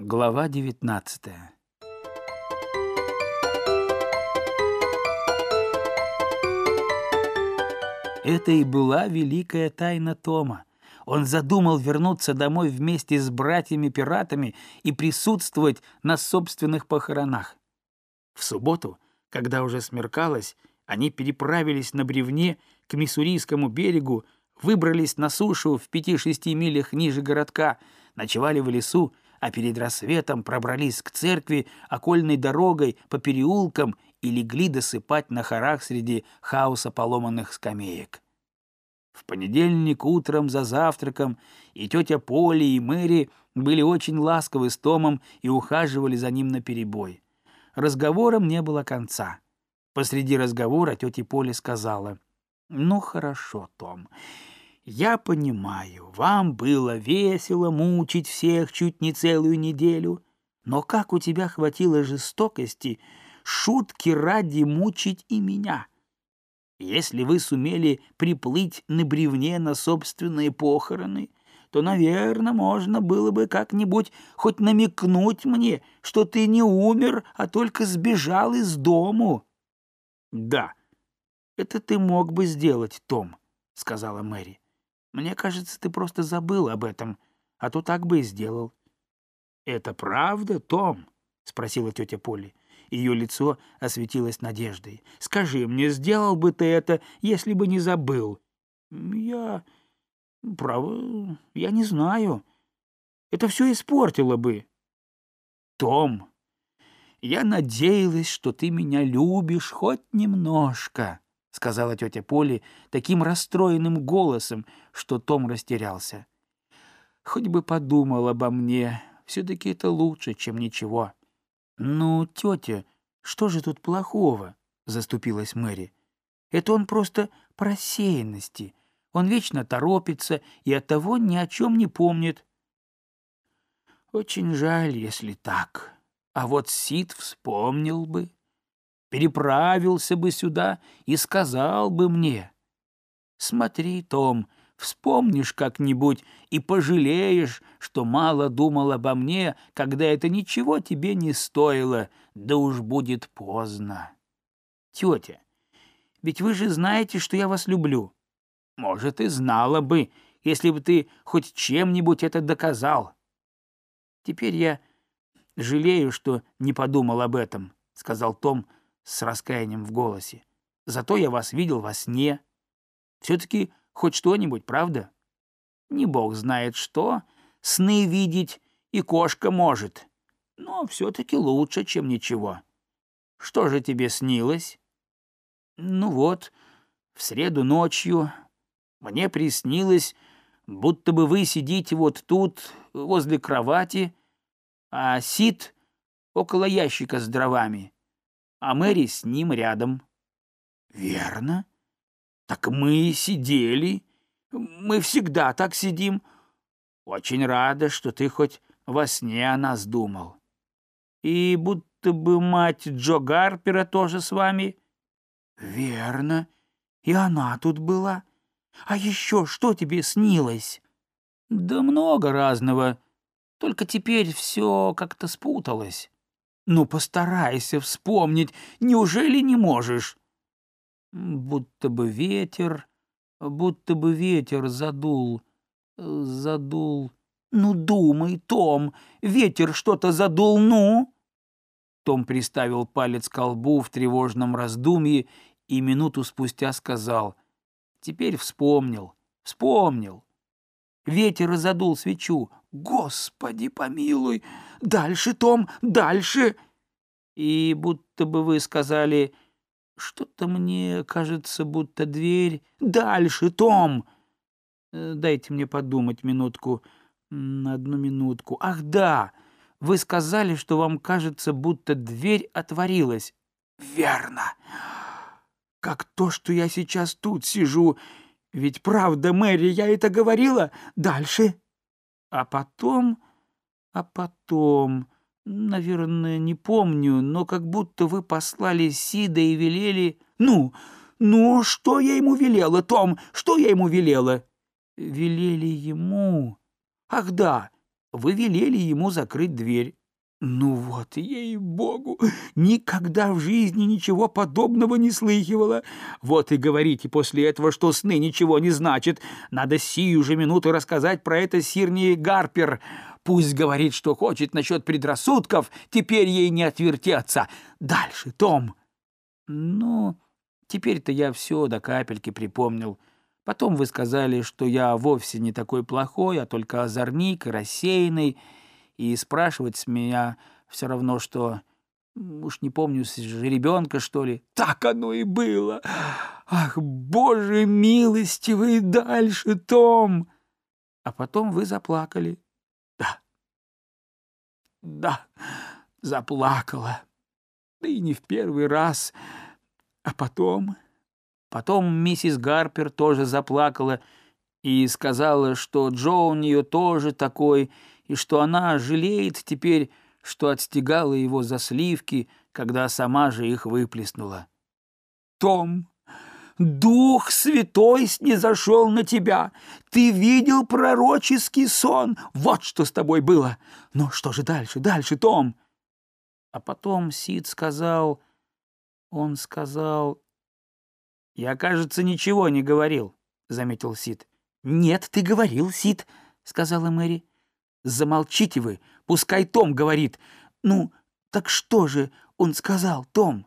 Глава 19. Это и была великая тайна Тома. Он задумал вернуться домой вместе с братьями-пиратами и присутствовать на собственных похоронах. В субботу, когда уже смеркалось, они переправились на бревне к Миссурийскому берегу, выбрались на сушу в 5-6 милях ниже городка, ночевали в лесу, а перед рассветом пробрались к церкви окольной дорогой по переулкам и легли досыпать на хорах среди хаоса поломанных скамеек. В понедельник утром за завтраком и тетя Поли, и Мэри были очень ласковы с Томом и ухаживали за ним наперебой. Разговорам не было конца. Посреди разговора тетя Поли сказала: «Ну хорошо, Том, я понимаю, вам было весело мучить всех чуть не целую неделю, но как у тебя хватило жестокости шутки ради мучить и меня? Если вы сумели приплыть на бревне на собственные похороны, то, наверное, можно было бы как-нибудь хоть намекнуть мне, что ты не умер, а только сбежал из дому». «Да, это ты мог бы сделать, Том», — сказала Мэри. «Мне кажется, ты просто забыл об этом, а то так бы и сделал». «Это правда, Том?» — спросила тетя Полли. Ее лицо осветилось надеждой. «Скажи мне, сделал бы ты это, если бы не забыл?» Право, я не знаю. Это все испортило бы». «Том, я надеялась, что ты меня любишь хоть немножко», — сказала тетя Поли таким расстроенным голосом, что Том растерялся. «Хоть бы подумал обо мне, все-таки это лучше, чем ничего». «Ну, тетя, что же тут плохого?» — заступилась Мэри. «Это он просто по рассеянности. Он вечно торопится и оттого ни о чем не помнит». «Очень жаль, если так. А вот Сид вспомнил бы, переправился бы сюда и сказал бы мне: смотри, Том, вспомнишь как-нибудь и пожалеешь, что мало думал обо мне, когда это ничего тебе не стоило, да уж будет поздно. Тетя, ведь вы же знаете, что я вас люблю. Может, и знала бы, если бы ты хоть чем-нибудь это доказал. Теперь я жалею, что не подумал об этом», — сказал Том с раскаянием в голосе. «Зато я вас видел во сне. Все-таки хоть что-нибудь, правда? Не бог знает что, сны видеть и кошка может, но все-таки лучше, чем ничего. Что же тебе снилось?» «Ну вот, в среду ночью мне приснилось, будто бы вы сидите вот тут, возле кровати, а Сид около ящика с дровами, а Мэри с ним рядом». «Верно? Так мы и сидели. Мы всегда так сидим. Очень рада, что ты хоть во сне о нас думал. И будто бы мать Джо Гарпера тоже с вами». «Верно. И она тут была. А еще что тебе снилось?» «Да много разного. Только теперь все как-то спуталось». «Ну, постарайся вспомнить. Неужели не можешь?» Будто бы ветер задул. «Ну, думай, Том, ветер что-то задул, ну?» Том приставил палец к колбу в тревожном раздумье и минуту спустя сказал: «Теперь вспомнил. Ветер задул свечу. Господи помилуй! Дальше, Том, дальше!» «И будто бы вы сказали: что-то мне кажется, будто дверь...» «Дальше, Том!» «Дайте мне подумать минутку, одну минутку. Ах, да! Вы сказали, что вам кажется, будто дверь отворилась». «Верно! Как то, что я сейчас тут сижу. Ведь правда, Мэри, я это говорила. Дальше!» А потом, наверное, не помню, но как будто вы послали Сида и велели...» «Ну, что я ему велела, Том, что я ему велела?» «Велели ему... Ах да, вы велели ему закрыть дверь. Ну вот, ей-богу, никогда в жизни ничего подобного не слыхивала. Вот и говорите после этого, что сны ничего не значат. Надо сию же минуту рассказать про это Сирни Гарпер. Пусть говорит, что хочет насчет предрассудков, теперь ей не отвертеться. Дальше, Том. Ну, теперь-то я все до капельки припомнил. Потом вы сказали, что я вовсе не такой плохой, а только озорник и рассеянный, и спрашивать с меня все равно, что... Уж не помню, с жеребенка, что ли. Так оно и было. Ах, Боже милостивый, дальше, Том. А потом вы заплакали. Да, заплакала. Да и не в первый раз. А потом... Потом миссис Гарпер тоже заплакала и сказала, что Джо у нее тоже такой, и что она жалеет теперь, что отстегала его за сливки, когда сама же их выплеснула. Том, Дух Святой снизошел на тебя. Ты видел пророческий сон. Вот что с тобой было. Ну что же дальше, дальше, Том? А потом Сид сказал... Он сказал... «Я, кажется, ничего не говорил», — заметил Сид. «Нет, ты говорил, Сид», — сказала Мэри. «Замолчите вы, пускай Том говорит. Ну, так что же он сказал, Том?»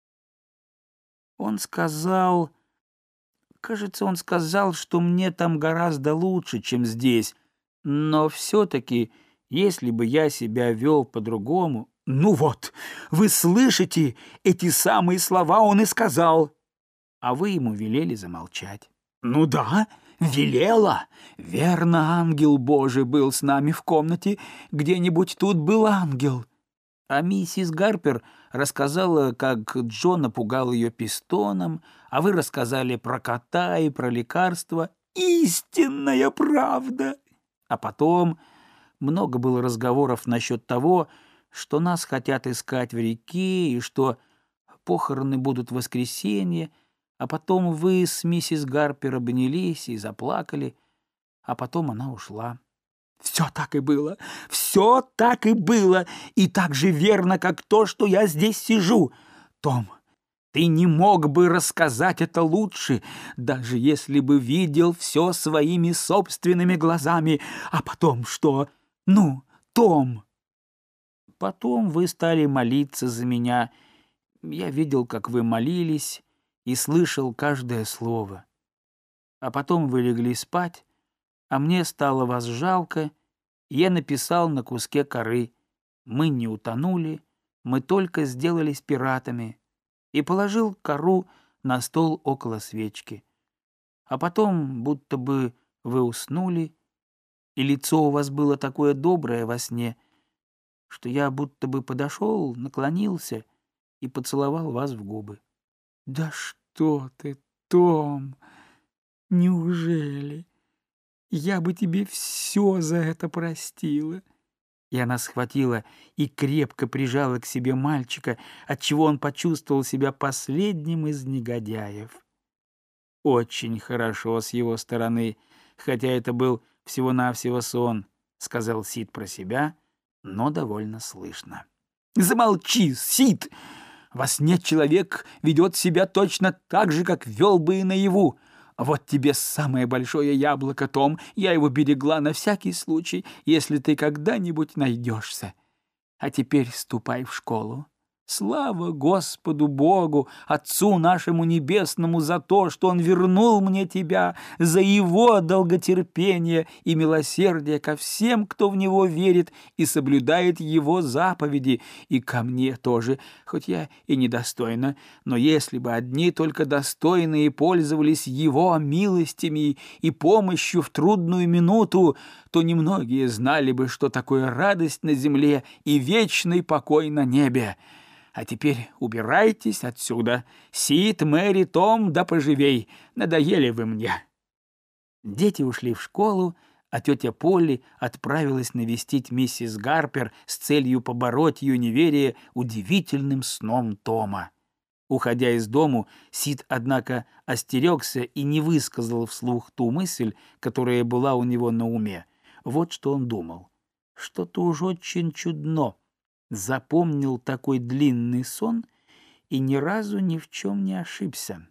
«Он сказал... Кажется, он сказал, что мне там гораздо лучше, чем здесь. Но все-таки, если бы я себя вел по-другому...» «Ну вот, вы слышите, эти самые слова он и сказал». А вы ему велели замолчать. Ну да, велела. Верно, ангел Божий был с нами в комнате. Где-нибудь тут был ангел. А миссис Гарпер рассказала, как Джо напугал ее пистоном, а вы рассказали про кота и про лекарства. Истинная правда. А потом много было разговоров насчет того, что нас хотят искать в реке и что похороны будут в воскресенье. А потом вы с миссис Гарпер обнялись и заплакали, а потом она ушла. Все так и было, все так и было, и так же верно, как то, что я здесь сижу. Том, ты не мог бы рассказать это лучше, даже если бы видел все своими собственными глазами. А потом что? Ну, Том. Потом вы стали молиться за меня. Я видел, как вы молились, и слышал каждое слово. А потом вы легли спать, а мне стало вас жалко, и я написал на куске коры: «Мы не утонули, мы только сделались пиратами», и положил кору на стол около свечки. А потом, будто бы вы уснули, и лицо у вас было такое доброе во сне, что я будто бы подошел, наклонился и поцеловал вас в губы. «Да что ты, Том! Неужели? Я бы тебе все за это простила!» И она схватила и крепко прижала к себе мальчика, отчего он почувствовал себя последним из негодяев. «Очень хорошо с его стороны, хотя это был всего-навсего сон», — сказал Сид про себя, но довольно слышно. «Замолчи, Сид! Во сне человек ведет себя точно так же, как вел бы и наяву. Вот тебе самое большое яблоко, Том. Я его берегла на всякий случай, если ты когда-нибудь найдешься. А теперь ступай в школу. Слава Господу Богу, Отцу нашему Небесному, за то, что Он вернул мне тебя, за Его долготерпение и милосердие ко всем, кто в Него верит и соблюдает Его заповеди, и ко мне тоже, хоть я и недостойна, но если бы одни только достойные пользовались Его милостями и помощью в трудную минуту, то немногие знали бы, что такое радость на земле и вечный покой на небе. А теперь убирайтесь отсюда. Сид, Мэри, Том, да поживей. Надоели вы мне». Дети ушли в школу, а тетя Полли отправилась навестить миссис Гарпер с целью побороть ее неверие удивительным сном Тома. Уходя из дому, Сид, однако, остерегся и не высказал вслух ту мысль, которая была у него на уме. Вот что он думал. что-то уж очень чудно запомнил такой длинный сон и ни разу ни в чем не ошибся.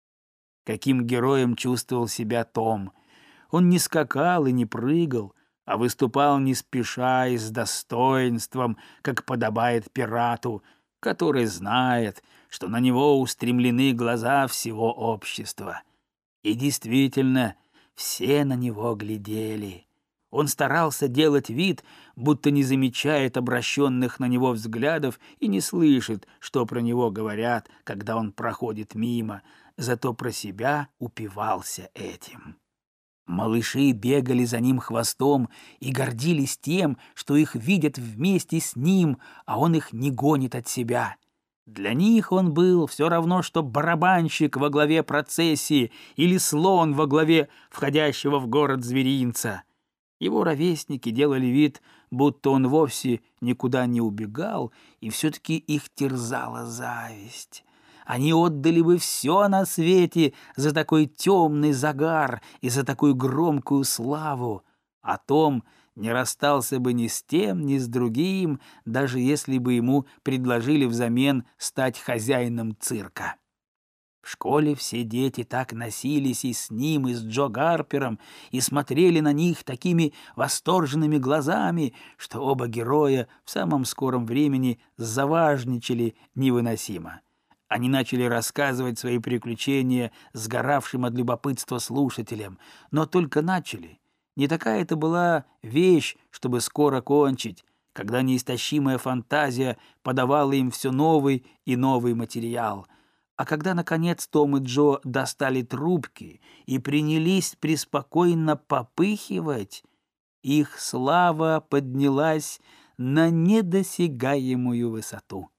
Каким героем чувствовал себя Том. Он не скакал и не прыгал, а выступал не спеша и с достоинством, как подобает пирату, который знает, что на него устремлены глаза всего общества. И действительно, все на него глядели. Он старался делать вид, будто не замечает обращенных на него взглядов и не слышит, что про него говорят, когда он проходит мимо, зато про себя упивался этим. Малыши бегали за ним хвостом и гордились тем, что их видят вместе с ним, а он их не гонит от себя. Для них он был все равно, что барабанщик во главе процессии или слон во главе входящего в город зверинца. Его ровесники делали вид, будто он вовсе никуда не убегал, и все-таки их терзала зависть. Они отдали бы все на свете за такой темный загар и за такую громкую славу, а Том не расстался бы ни с тем, ни с другим, даже если бы ему предложили взамен стать хозяином цирка. В школе все дети так носились и с ним, и с Джо Гарпером, и смотрели на них такими восторженными глазами, что оба героя в самом скором времени заважничали невыносимо. Они начали рассказывать свои приключения сгоравшим от любопытства слушателям, но только начали. Не такая это была вещь, чтобы скоро кончить, когда неистощимая фантазия подавала им все новый и новый материал. А когда, наконец, Том и Джо достали трубки и принялись преспокойно попыхивать, их слава поднялась на недосягаемую высоту.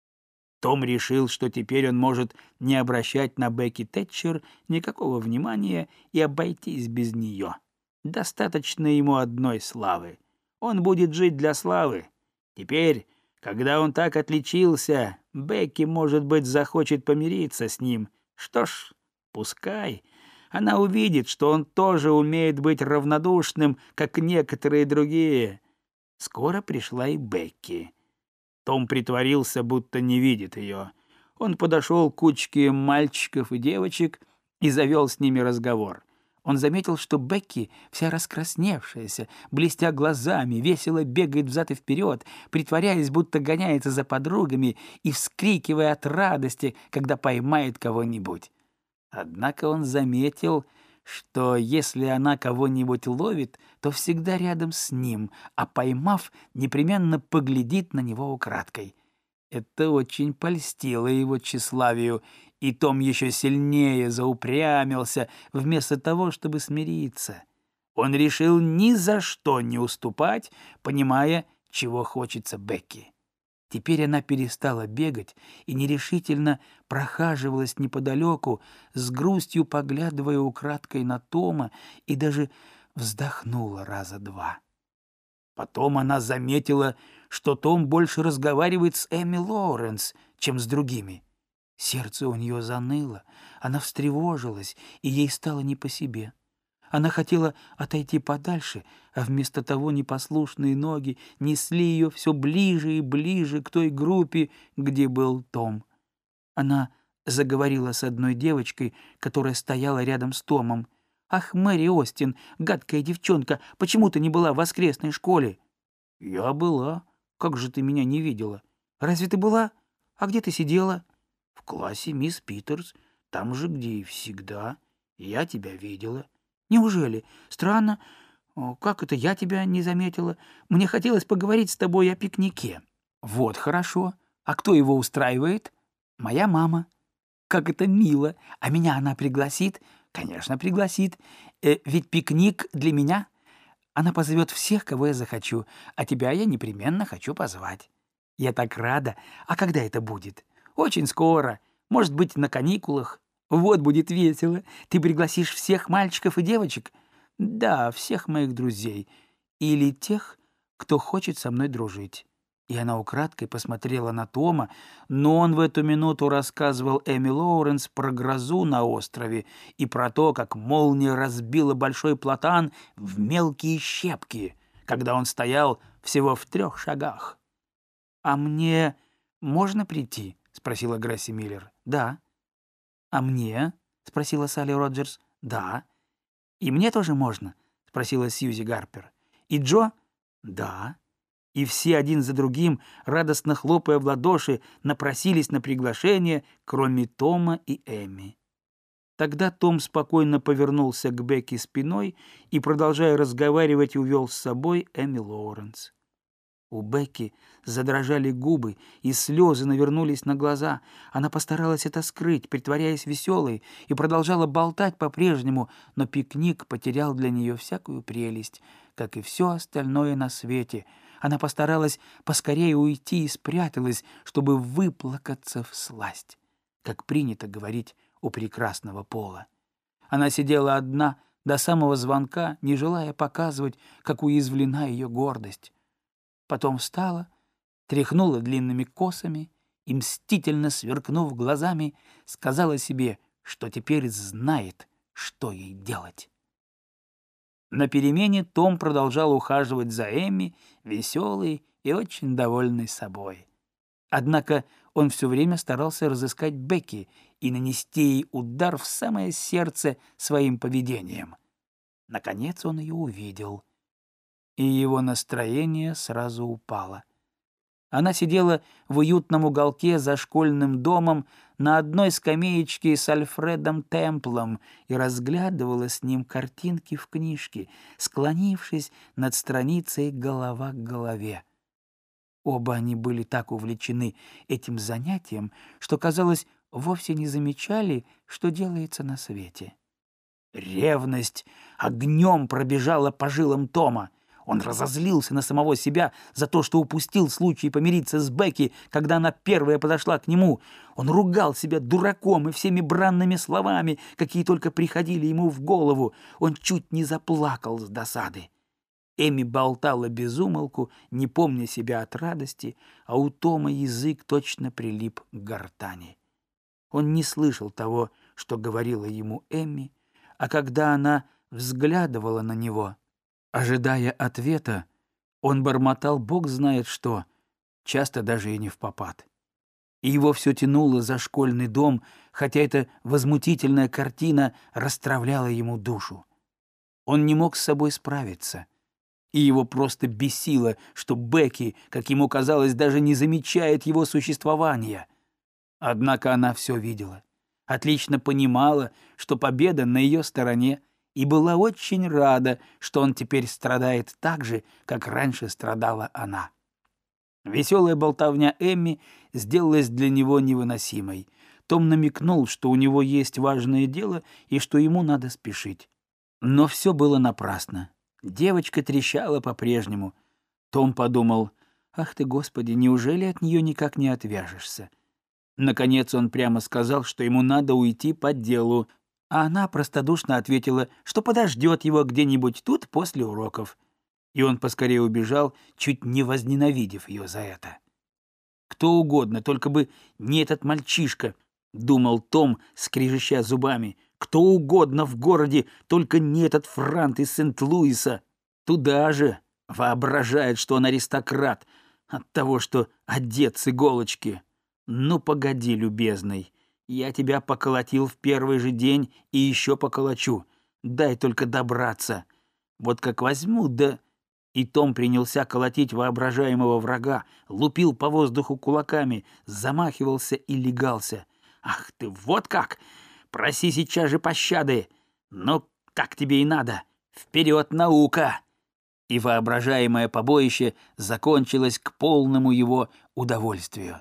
Том решил, что теперь он может не обращать на Бекки Тэтчер никакого внимания и обойтись без нее. Достаточно ему одной славы. Он будет жить для славы. Теперь, когда он так отличился, Бекки, может быть, захочет помириться с ним. Что ж, пускай. Она увидит, что он тоже умеет быть равнодушным, как некоторые другие. Скоро пришла и Бекки. Том притворился, будто не видит ее. Он подошел к кучке мальчиков и девочек и завел с ними разговор. Он заметил, что Бекки, вся раскрасневшаяся, блестя глазами, весело бегает взад и вперед, притворяясь, будто гоняется за подругами и вскрикивая от радости, когда поймает кого-нибудь. Однако он заметил, что если она кого-нибудь ловит, то всегда рядом с ним, а поймав, непременно поглядит на него украдкой. Это очень польстило его тщеславию, и Том еще сильнее заупрямился, вместо того, чтобы смириться. Он решил ни за что не уступать, понимая, чего хочется Бекки. Теперь она перестала бегать и нерешительно прохаживалась неподалеку, с грустью поглядывая украдкой на Тома, и даже вздохнула раза два. Потом она заметила, что Том больше разговаривает с Эми Лоуренс, чем с другими. Сердце у нее заныло, она встревожилась, и ей стало не по себе. Она хотела отойти подальше, а вместо того непослушные ноги несли ее все ближе и ближе к той группе, где был Том. Она заговорила с одной девочкой, которая стояла рядом с Томом. «Ах, Мэри Остин, гадкая девчонка, почему ты не была в воскресной школе?» «Я была. Как же ты меня не видела?» «Разве ты была? А где ты сидела?» «В классе мисс Питерс, там же, где и всегда. Я тебя видела». «Неужели? Странно. Как это я тебя не заметила? Мне хотелось поговорить с тобой о пикнике». «Вот хорошо. А кто его устраивает?» «Моя мама». «Как это мило. А меня она пригласит?» «Конечно, пригласит. Ведь пикник для меня. Она позовет всех, кого я захочу, а тебя я непременно хочу позвать». «Я так рада. А когда это будет?» «Очень скоро. Может быть, на каникулах. Вот будет весело. Ты пригласишь всех мальчиков и девочек?» «Да, всех моих друзей. Или тех, кто хочет со мной дружить». И она украдкой посмотрела на Тома, но он в эту минуту рассказывал Эми Лоуренс про грозу на острове и про то, как молния разбила большой платан в мелкие щепки. когда он стоял всего в 3 шагах. «А мне можно прийти?» — спросила Гресси Миллер. «Да». «А мне?» — спросила Салли Роджерс. «Да». «И мне тоже можно?» — спросила Сьюзи Гарпер. «И Джо?» «Да». И все один за другим, радостно хлопая в ладоши, напросились на приглашение, кроме Тома и Эмми. Тогда Том спокойно повернулся к Бекки спиной и, продолжая разговаривать, увел с собой Эмми Лоуренс. У Бекки задрожали губы, и слезы навернулись на глаза. Она постаралась это скрыть, притворяясь веселой, и продолжала болтать по-прежнему, но пикник потерял для нее всякую прелесть, как и все остальное на свете. Она постаралась поскорее уйти и спряталась, чтобы выплакаться всласть, как принято говорить у прекрасного пола. Она сидела одна до самого звонка, не желая показывать, как уязвлена ее гордость. Потом встала, тряхнула длинными косами и, мстительно сверкнув глазами, сказала себе, что теперь знает, что ей делать. На перемене Том продолжал ухаживать за Эмми, веселый и очень довольный собой. Однако он все время старался разыскать Бекки и нанести ей удар в самое сердце своим поведением. Наконец он ее увидел, и его настроение сразу упало. Она сидела в уютном уголке за школьным домом на одной скамеечке с Альфредом Темплом и разглядывала с ним картинки в книжке, склонившись над страницей голова к голове. Оба они были так увлечены этим занятием, что, казалось, вовсе не замечали, что делается на свете. Ревность огнем пробежала по жилам Тома. Он разозлился на самого себя за то, что упустил случай помириться с Бекки, когда она первая подошла к нему. Он ругал себя дураком и всеми бранными словами, какие только приходили ему в голову. Он чуть не заплакал с досады. Эми болтала без умолку, не помня себя от радости, а у Тома язык точно прилип к гортани. Он не слышал того, что говорила ему Эмми, а когда она взглядывала на него, ожидая ответа, он бормотал бог знает что, часто даже и не впопад. И его все тянуло за школьный дом, хотя эта возмутительная картина расстравляла ему душу. Он не мог с собой справиться, и его просто бесило, что Бекки, как ему казалось, даже не замечает его существования. Однако она все видела, отлично понимала, что победа на ее стороне, и была очень рада, что он теперь страдает так же, как раньше страдала она. Веселая болтовня Эмми сделалась для него невыносимой. Том намекнул, что у него есть важное дело и что ему надо спешить. Но все было напрасно. Девочка трещала по-прежнему. Том подумал: «Ах ты, Господи, неужели от нее никак не отвяжешься?» Наконец он прямо сказал, что ему надо уйти по делу, а она простодушно ответила, что подождет его где-нибудь тут после уроков. И он поскорее убежал, чуть не возненавидев ее за это. «Кто угодно, только бы не этот мальчишка», — думал Том, скрежеща зубами. «Кто угодно в городе, только не этот франт из Сент-Луиса. Туда же воображает, что он аристократ от того, что одет с иголочки. Ну, погоди, любезный, я тебя поколотил в первый же день и еще поколочу. Дай только добраться. Вот как возьму, да...» И Том принялся колотить воображаемого врага, лупил по воздуху кулаками, замахивался и легался. «Ах ты, вот как! Проси сейчас же пощады! Ну, как тебе и надо! Вперед, наука!» И воображаемое побоище закончилось к полному его удовольствию.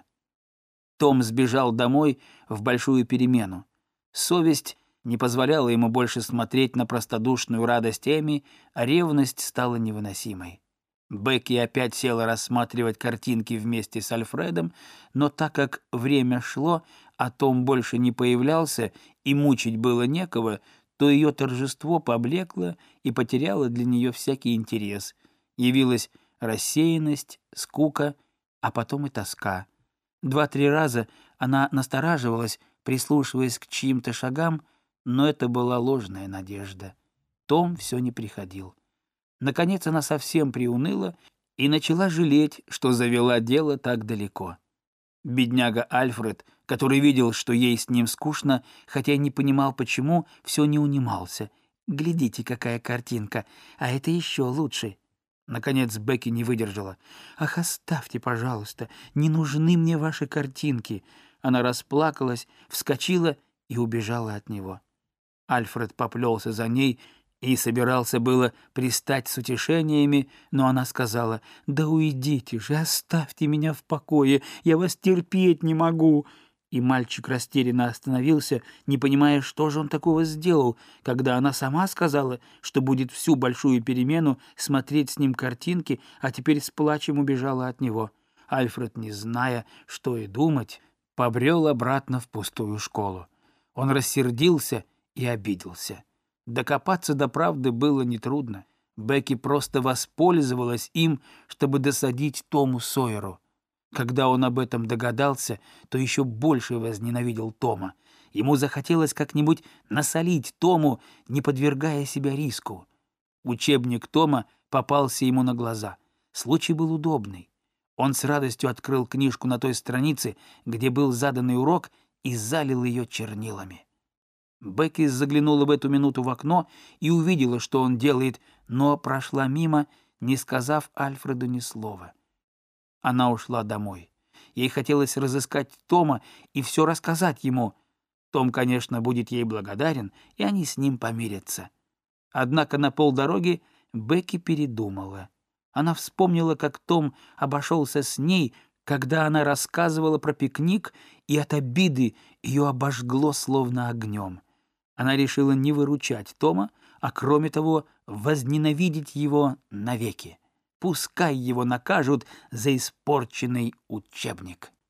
Том сбежал домой в большую перемену. Совесть не позволяла ему больше смотреть на простодушную радость Эми, а ревность стала невыносимой. Бекки опять села рассматривать картинки вместе с Альфредом, но так как время шло, а Том больше не появлялся и мучить было некого, то ее торжество поблекло и потеряло для нее всякий интерес. Явилась рассеянность, скука, а потом и тоска. 2-3 раза она настораживалась, прислушиваясь к чьим-то шагам, но это была ложная надежда. Том все не приходил. Наконец она совсем приуныла и начала жалеть, что завела дело так далеко. Бедняга Альфред, который видел, что ей с ним скучно, хотя и не понимал, почему, все не унимался. «Глядите, какая картинка, а это еще лучше». Наконец Бекки не выдержала. «Ах, оставьте, пожалуйста, не нужны мне ваши картинки». Она расплакалась, вскочила и убежала от него. Альфред поплелся за ней и собирался было пристать с утешениями, но она сказала: «Да уйдите же, оставьте меня в покое, я вас терпеть не могу». И мальчик растерянно остановился, не понимая, что же он такого сделал, когда она сама сказала, что будет всю большую перемену смотреть с ним картинки, а теперь с плачем убежала от него. Альфред, не зная, что и думать, побрел обратно в пустую школу. Он рассердился и обиделся. Докопаться до правды было нетрудно. Бекки просто воспользовалась им, чтобы досадить Тому Сойеру. Когда он об этом догадался, то еще больше возненавидел Тома. Ему захотелось как-нибудь насолить Тому, не подвергая себя риску. Учебник Тома попался ему на глаза. Случай был удобный. Он с радостью открыл книжку на той странице, где был заданный урок, и залил ее чернилами. Бекки заглянула в эту минуту в окно и увидела, что он делает, но прошла мимо, не сказав Альфреду ни слова. Она ушла домой. Ей хотелось разыскать Тома и все рассказать ему. Том, конечно, будет ей благодарен, и они с ним помирятся. Однако на полдороги Бекки передумала. Она вспомнила, как Том обошелся с ней, когда она рассказывала про пикник, и от обиды ее обожгло словно огнем. Она решила не выручать Тома, а, кроме того, возненавидеть его навеки. Пускай его накажут за испорченный учебник.